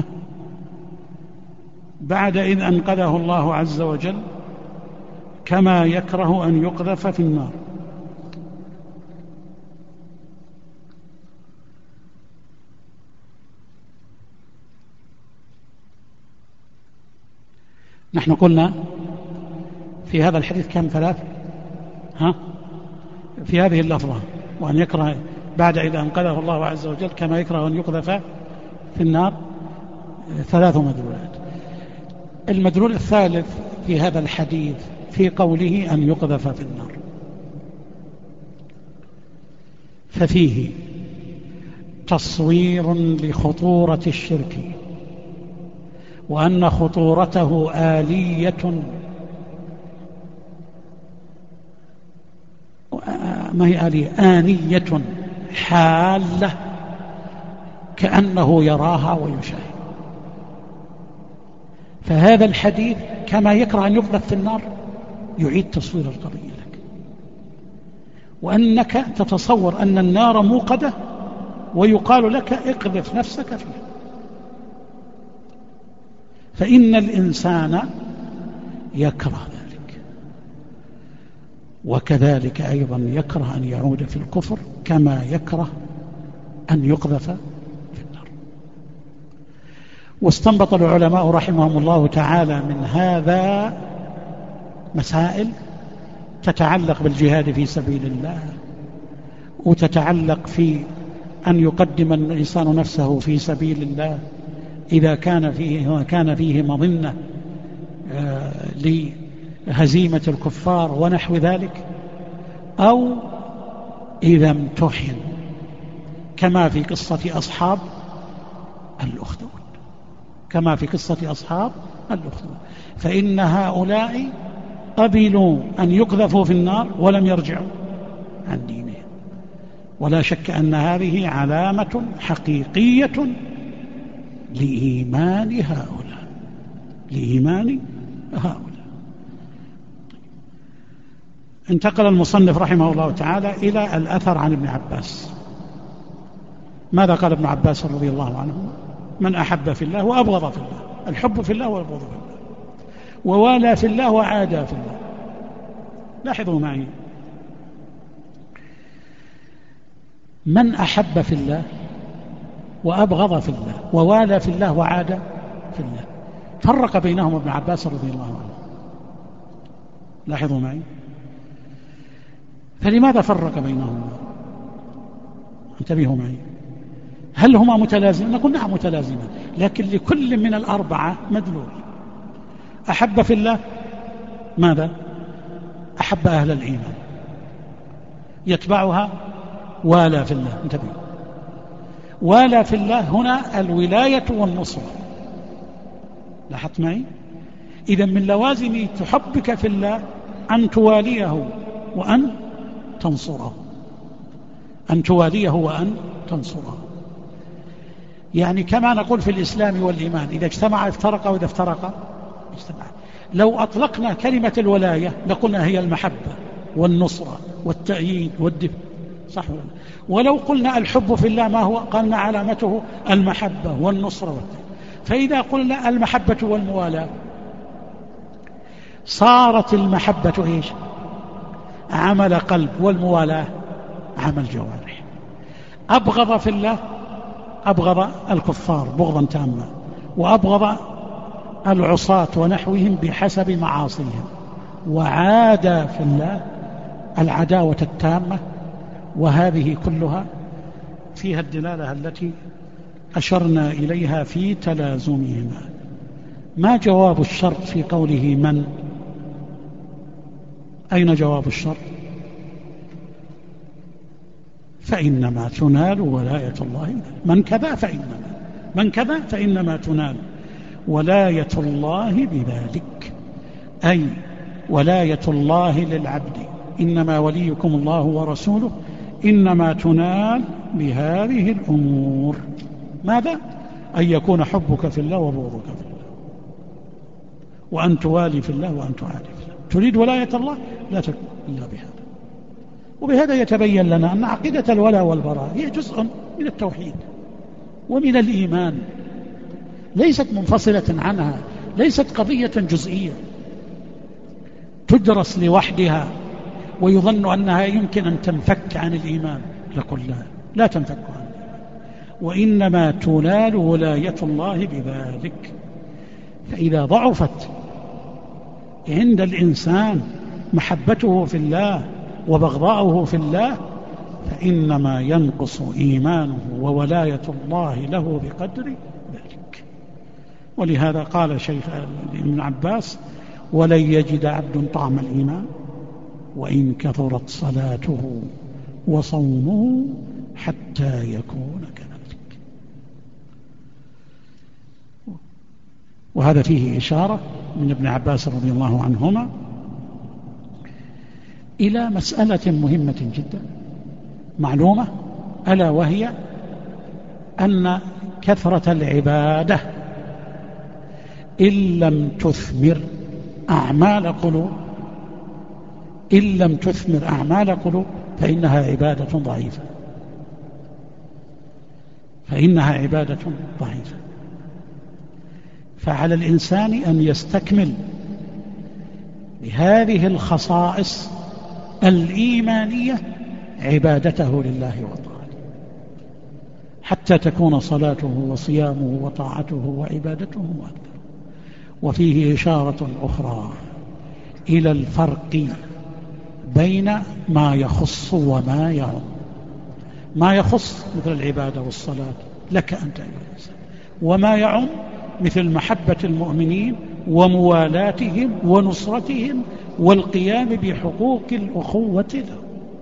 بعد إذ أنقذه الله عز وجل كما يكره أن يقذف في النار. نحن قلنا في هذا الحديث كم 3؟ في هذه اللفظة وأن يكره بعد إذا أنقذه الله عز وجل كما يكره أن يقذف في النار 3 مدلولات. المدلول الثالث في هذا الحديث في قوله أن يقذف في النار، ففيه تصوير لخطورة الشرك وأن خطورته آلية، ما هي آلية؟ آنية حالة كأنه يراها ويشاهد. فهذا الحديث كما يكره أن يقذف في النار يعيد تصوير القضية لك، وأنك تتصور أن النار موقدة ويقال لك اقذف نفسك فيها. فإن الإنسان يكره ذلك، وكذلك أيضا يكره أن يعود في الكفر كما يكره أن يقذف في النار. واستنبط العلماء رحمهم الله تعالى من هذا مسائل تتعلق بالجهاد في سبيل الله، وتتعلق في أن يقدم الإنسان نفسه في سبيل الله إذا كان فيه مظنة لهزيمة الكفار ونحو ذلك، أو إذا امتحن كما في قصة أصحاب الأخدود، كما في قصة أصحاب الأخدود، فإن هؤلاء قبلوا أن يقذفوا في النار ولم يرجعوا عن دينهم، ولا شك أن هذه علامة حقيقية لإيمان هؤلاء. انتقل المصنف رحمه الله تعالى إلى الأثر عن ابن عباس. ماذا قال ابن عباس رضي الله عنه؟ من أحب في الله وأبغض في الله، الحب في الله والبغض في الله، ووالى في الله وعادى في الله. لاحظوا معي، من أحب في الله وأبغض في الله ووالى في الله وعادى في الله، فرق بينهم ابن عباس رضي الله عنه. لاحظوا معي، فلماذا فرق بينهما؟ انتبهوا معي، هل هما متلازمين؟ نقول نعم متلازمين، لكن لكل من الأربعة مدلول. أحب في الله ماذا؟ أحب أهل الإيمان، يتبعها والى في الله. انتبهوا، والى في الله هنا الولاية والنصرة. لاحظت معي؟ إذا من لوازم تحبك في الله أن تواليه وأن تنصره، أن تواليه وأن تنصره. يعني كما نقول في الإسلام والإيمان، إذا اجتمع افترق وإذا افترق اجتمع. لو أطلقنا كلمة الولاية لقلنا هي المحبة والنصرة والتأييد والدفء، صح ولا لا؟ ولو قلنا الحب في الله ما هو؟ قلنا علامته المحبة والنصرة والتأييد. فإذا قلنا المحبة والموالاة صارت المحبة إيش؟ عمل قلب، والموالاة عمل جوارح. أبغض في الله، أبغض الكفار بغضا تاما، وأبغض العصاة ونحوهم بحسب معاصيهم، وعاد في الله العداوة التامة. وهذه كلها فيها الدلالة التي أشرنا إليها في تلازمهما. ما جواب الشرط في قوله من؟ أين جواب الشرط؟ فإنما تنال ولاية الله. من كذا فإنما تنال ولاية الله بذلك، أي ولاية الله للعبد. إنما وليكم الله ورسوله، إنما تنال بهذه الأمور. ماذا؟ أن يكون حبك في الله وبغضك في الله، وأن توالي في الله وأن تعادي في الله. تريد ولاية الله لا تكون إلا بهذا. وبهذا يتبين لنا أن عقيدة الولاء والبراء هي جزء من التوحيد ومن الإيمان، ليست منفصلة عنها، ليست قضية جزئية تدرس لوحدها ويظن أنها يمكن أن تنفك عن الإيمان. نقول لا تنفك عن الإيمان، وإنما تنال ولاية الله بذلك. فإذا ضعفت عند الإنسان محبته في الله وبغضاؤه في الله، فإنما ينقص إيمانه وولاية الله له بقدر ذلك. ولهذا قال شيخ ابن عباس: ولن يجد عبد طعم الإيمان وإن كثرت صلاته وصومه حتى يكون كذلك. وهذا فيه إشارة من ابن عباس رضي الله عنهما إلى مسألة مهمة جدا معلومة، ألا وهي أن كثرة العبادة إن لم تثمر أعمال قلوب فإنها عبادة ضعيفة. فعلى الإنسان أن يستكمل بهذه الخصائص الإيمانية عبادته لله وطاعته، حتى تكون صلاته وصيامه وطاعته وعبادته أكثر. وفيه إشارة أخرى إلى الفرق بين ما يخص وما يعم. ما يخص مثل العبادة والصلاة لك أنت أيها الإنسان، وما يعم مثل محبة المؤمنين وموالاتهم ونصرتهم والقيام بحقوق الأخوة له.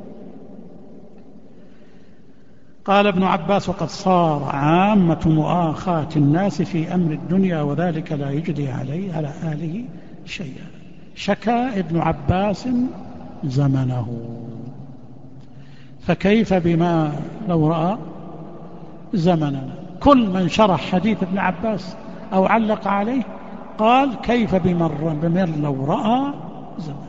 قال ابن عباس: وقد صار عامة مؤاخاة الناس في أمر الدنيا وذلك لا يجدي عليه على أهله شيئا. شكى ابن عباس زمنه، فكيف بما لو رأى زمننا. كل من شرح حديث ابن عباس أو علق عليه قال كيف بمن لو رأى زمننا.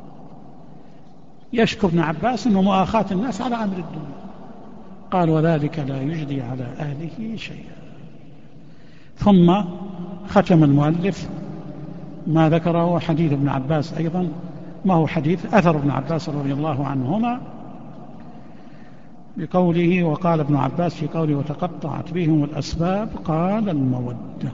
يشكو ابن عباس أنه مؤاخاة الناس على أمر الدنيا، قال وذلك لا يجدي على أهله شيئا. ثم ختم المؤلف ما ذكره حديث ابن عباس أيضا، ما هو حديث أثر ابن عباس رضي الله عنهما بقوله وقال ابن عباس في قوله وتقطعت بهم الأسباب قال المودة.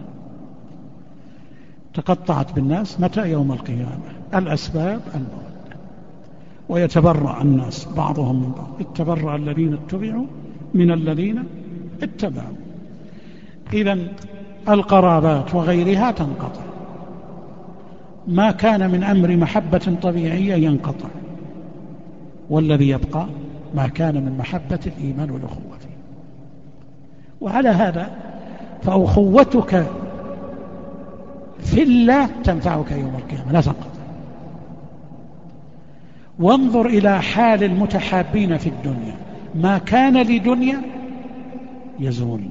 تقطعت بالناس متى؟ يوم القيامة. الأسباب المودة. ويتبرأ الناس بعضهم من بعض، اتبرأ الذين اتبعوا من الذين اتبعوا. إذن القرابات وغيرها تنقطع، ما كان من أمر محبة طبيعية ينقطع، والذي يبقى ما كان من محبة الإيمان والأخوة. وعلى هذا فأخوتك في الله تنفعك يوم القيامة لا تنقطع. وانظر إلى حال المتحابين في الدنيا، ما كان لدنيا يزول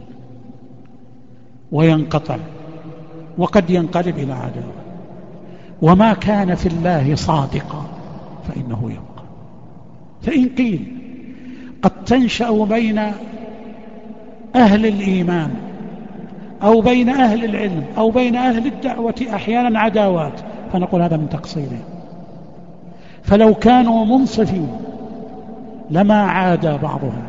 وينقطع وقد ينقلب إلى عداوة، وما كان في الله صادقا فإنه يبقى. فإن قيل قد تنشأ بين أهل الإيمان أو بين أهل العلم أو بين أهل الدعوة أحيانا عداوات، فنقول هذا من تقصيرهم، فلو كانوا منصفين لما عادى بعضهم.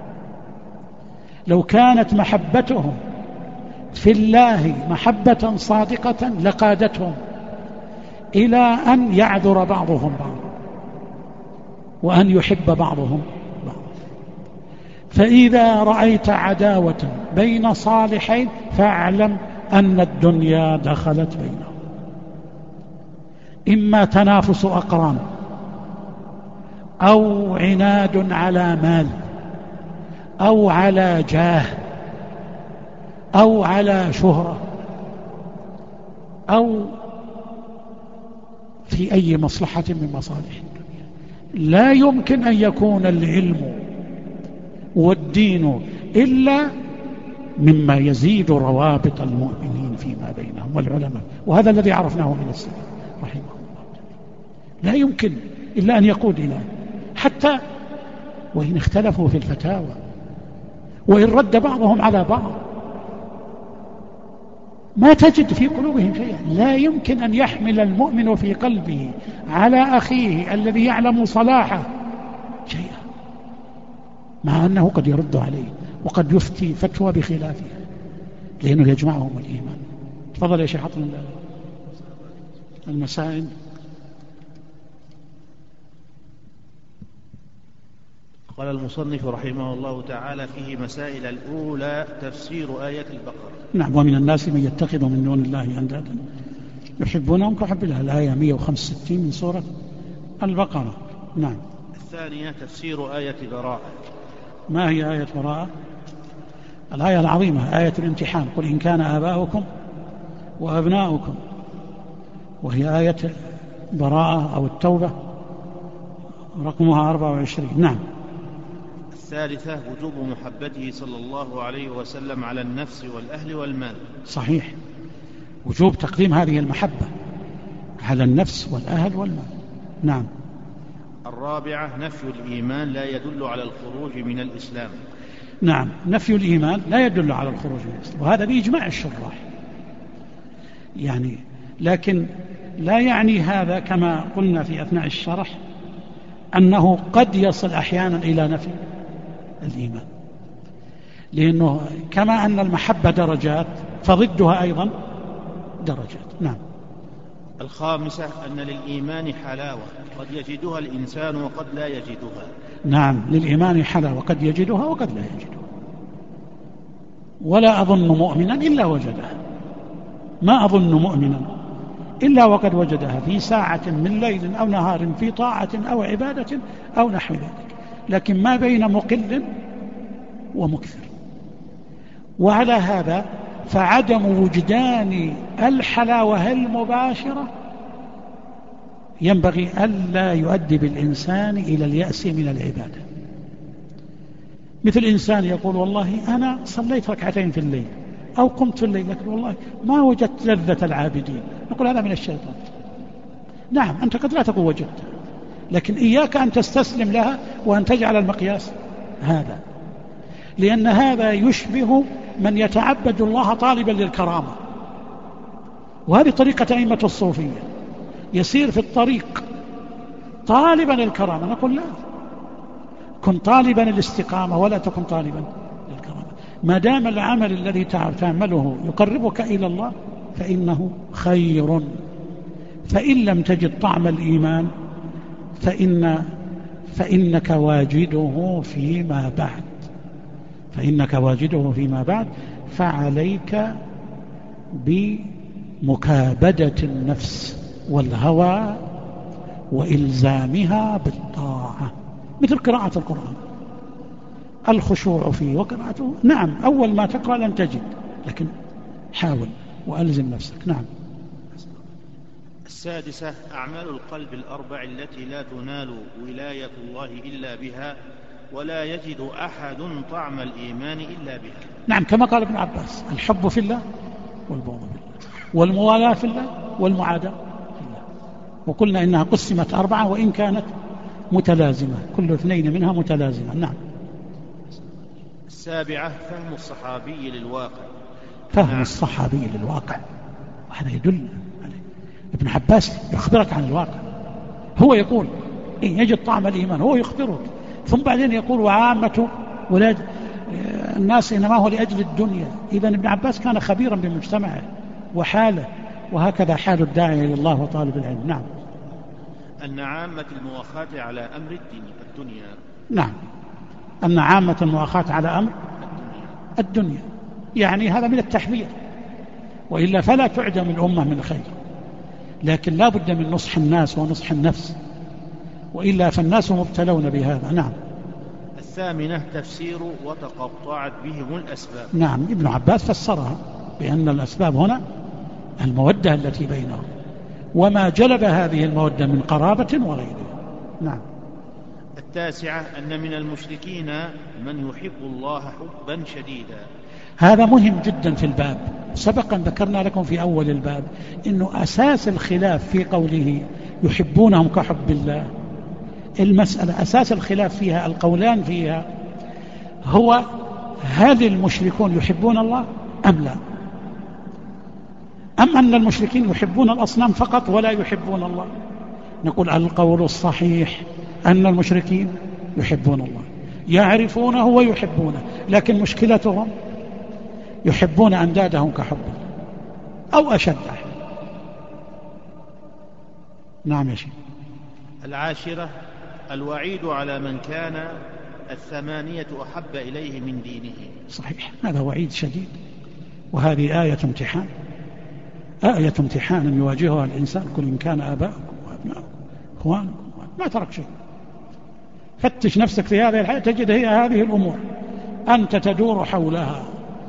لو كانت محبتهم في الله محبة صادقة لقادتهم إلى أن يعذر بعضهم بعضا وأن يحب بعضهم بعضا. فإذا رأيت عداوة بين صالحين فاعلم أن الدنيا دخلت بينهم، إما تنافس أقران أو عناد على مال أو على جاه أو على شهرة أو في أي مصلحة من مصالح الدنيا. لا يمكن أن يكون العلم والدين إلا مما يزيد روابط المؤمنين فيما بينهم والعلماء، وهذا الذي عرفناه من السلف رحمه الله. لا يمكن إلا أن يقود إلى، حتى وإن اختلفوا في الفتاوى وإن رد بعضهم على بعض ما تجد في قلوبهم شيئا. لا يمكن أن يحمل المؤمن في قلبه على أخيه الذي يعلم صلاحه شيئا، مع أنه قد يرد عليه وقد يفتي فتوى بخلافها، لأنه يجمعهم الإيمان. تفضل يا شيخ حطنا المسائل. قال المصنف رحمه الله تعالى فيه مسائل. الأولى تفسير آية البقرة. نعم. ومن الناس من يتخذ من دون الله أندادا يحبونهم كحب الله، الآية 165 من سورة البقرة. نعم. الثانية تفسير آية براءة. ما هي آية براءة؟ الآية العظيمة، آية الامتحان، قل إن كان آباؤكم وأبناؤكم، وهي آية براءة أو التوبة رقمها 24. نعم. الثالثة وجوب محبته صلى الله عليه وسلم على النفس والأهل والمال. صحيح، وجوب تقديم هذه المحبة على النفس والأهل والمال. نعم. الرابعة نفي الإيمان لا يدل على الخروج من الإسلام. نعم، نفي الإيمان لا يدل على الخروج من الإسلام، وهذا بإجماع الشراح يعني، لكن لا يعني هذا كما قلنا في أثناء الشرح أنه قد يصل أحيانا إلى نفي الإيمان، لأنه كما أن المحبة درجات فضدها أيضا درجات. نعم. الخامسة أن للإيمان حلاوة قد يجدها الإنسان وقد لا يجدها. نعم، للإيمان حلاوة قد يجدها وقد لا يجدها، ولا أظن مؤمنا إلا وجدها، ما أظن مؤمنا إلا وقد وجدها في ساعة من ليل أو نهار في طاعة أو عبادة أو نحو ذلك، لكن ما بين مقل ومكثر. وعلى هذا فعدم وجدان الحلاوة المباشرة ينبغي ألا يؤدي بالإنسان إلى اليأس من العبادة، مثل إنسان يقول والله أنا صليت ركعتين في الليل أو قمت في الليل لكن والله ما وجدت لذة العابدين، نقول هذا من الشيطان. نعم أنت قد لا تكون وجدت، لكن إياك أن تستسلم لها وأن تجعل المقياس هذا، لأن هذا يشبه من يتعبد الله طالبا للكرامة، وهذه طريقة أئمة الصوفية، يسير في الطريق طالبا للكرامة. نقول لا، كن طالبا الاستقامة ولا تكن طالبا للكرامة. ما دام العمل الذي تعمله يقربك إلى الله فإنه خير، فإن لم تجد طعم الإيمان فإنك واجده فيما بعد، فعليك بمكابدة النفس والهوى وإلزامها بالطاعة، مثل قراءة القرآن، الخشوع فيه وقراءته. نعم أول ما تقرأ لن تجد، لكن حاول وألزم نفسك. نعم. السادسة أعمال القلب الأربع التي لا تنال ولاية الله إلا بها، ولا يجد أحد طعم الإيمان إلا بها. نعم كما قال ابن عباس: الحب في الله والبغض في الله والموالاة في الله والمعاداة في الله. وقلنا إنها قسمت 4 وإن كانت متلازمة، كل 2 منها متلازمة. نعم. السابعة فهم الصحابي للواقع. فهم الصحابي للواقع، وهذا يدل عليه. ابن عباس يخبرك عن الواقع، هو يقول إن يجد طعم الإيمان، هو يخبرك، ثم بعدين يقول وعامة ولاد الناس إنما هو لأجل الدنيا. إذن ابن عباس كان خبيرا بمجتمعه وحاله، وهكذا حال الداعي إلى الله وطالب العلم. نعم. أن عامة المؤاخاة على أمر الدنيا. نعم، أن عامة المؤاخاة على أمر الدنيا، يعني هذا من التحذير، وإلا فلا تعدم الأمة من خير، لكن لا بد من نصح الناس ونصح النفس، وإلا فالناس مبتلون بهذا. نعم. الثامنة تفسير وتقطعت بهم الأسباب. نعم ابن عباس فسرها بأن الأسباب هنا المودة التي بينهم، وما جلب هذه المودة من قرابة وغيرها. نعم. التاسعة أن من المشركين من يحب الله حبا شديدا. هذا مهم جدا في الباب. سبقا ذكرنا لكم في أول الباب إنه أساس الخلاف في قوله يحبونهم كحب الله، المسألة أساس الخلاف فيها، القولان فيها، هو هل المشركون يحبون الله أم لا؟ أم أن المشركين يحبون الأصنام فقط ولا يحبون الله؟ نقول القول الصحيح أن المشركين يحبون الله، يعرفونه ويحبونه، لكن مشكلتهم يحبون أندادهم كحب الله أو أشد. نعم يا شيخ. العاشرة الوعيد على من كان 8 أحب إليه من دينه. صحيح، هذا وعيد شديد، وهذه آية امتحان، آية امتحان يواجهها الإنسان. كل إن كان آباؤكم وأبناؤكم إخوانكم، ما ترك شيء. فتش نفسك في هذه الحياة تجد هي هذه الأمور أنت تدور حولها.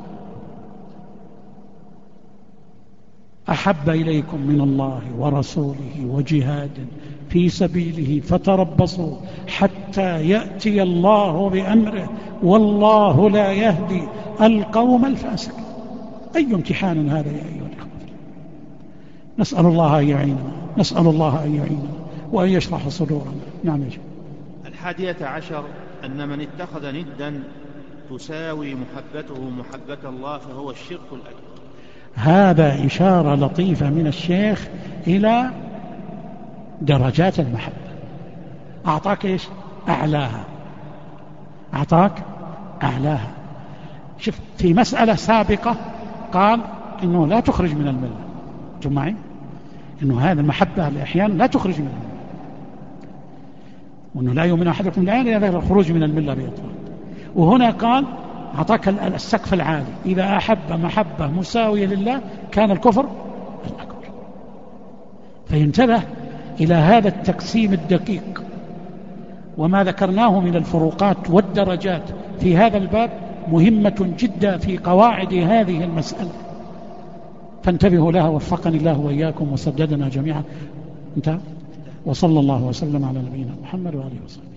أحب إليكم من الله ورسوله وجهاد في سبيله فتربصوا حتى يأتي الله بأمره والله لا يهدي القوم الفاسقين. أي امتحان هذا يا أيها الأخوة. نسأل الله أن يعيننا، نسأل الله أن يعيننا وأن يشرح صدورنا. نعم يا شيخ. 11 أن من اتخذ ندا تساوي محبته محبة الله فهو الشرك الأكبر. هذا إشارة لطيفة من الشيخ إلى درجات المحبة. أعطاك إيش؟ أعلاها، أعطاك أعلاها. شوف في مسألة سابقة قال إنه لا تخرج من الملة، أنتم معي؟ إنه هذه المحبة الأحيان لا تخرج من الملة، وأنه لا يؤمن أحدكم بالله إلا الخروج من الملة بإطلاق. وهنا قال أعطاك السقف العالي، إذا أحب محبة مساوية لله كان الكفر الأكبر. فينتبه إلى هذا التقسيم الدقيق، وما ذكرناه من الفروقات والدرجات في هذا الباب مهمة جدا في قواعد هذه المسألة، فانتبهوا لها. وفقني الله وإياكم وسددنا جميعا. انتهى. وصلى الله وسلم على نبينا محمد وآله وسلم.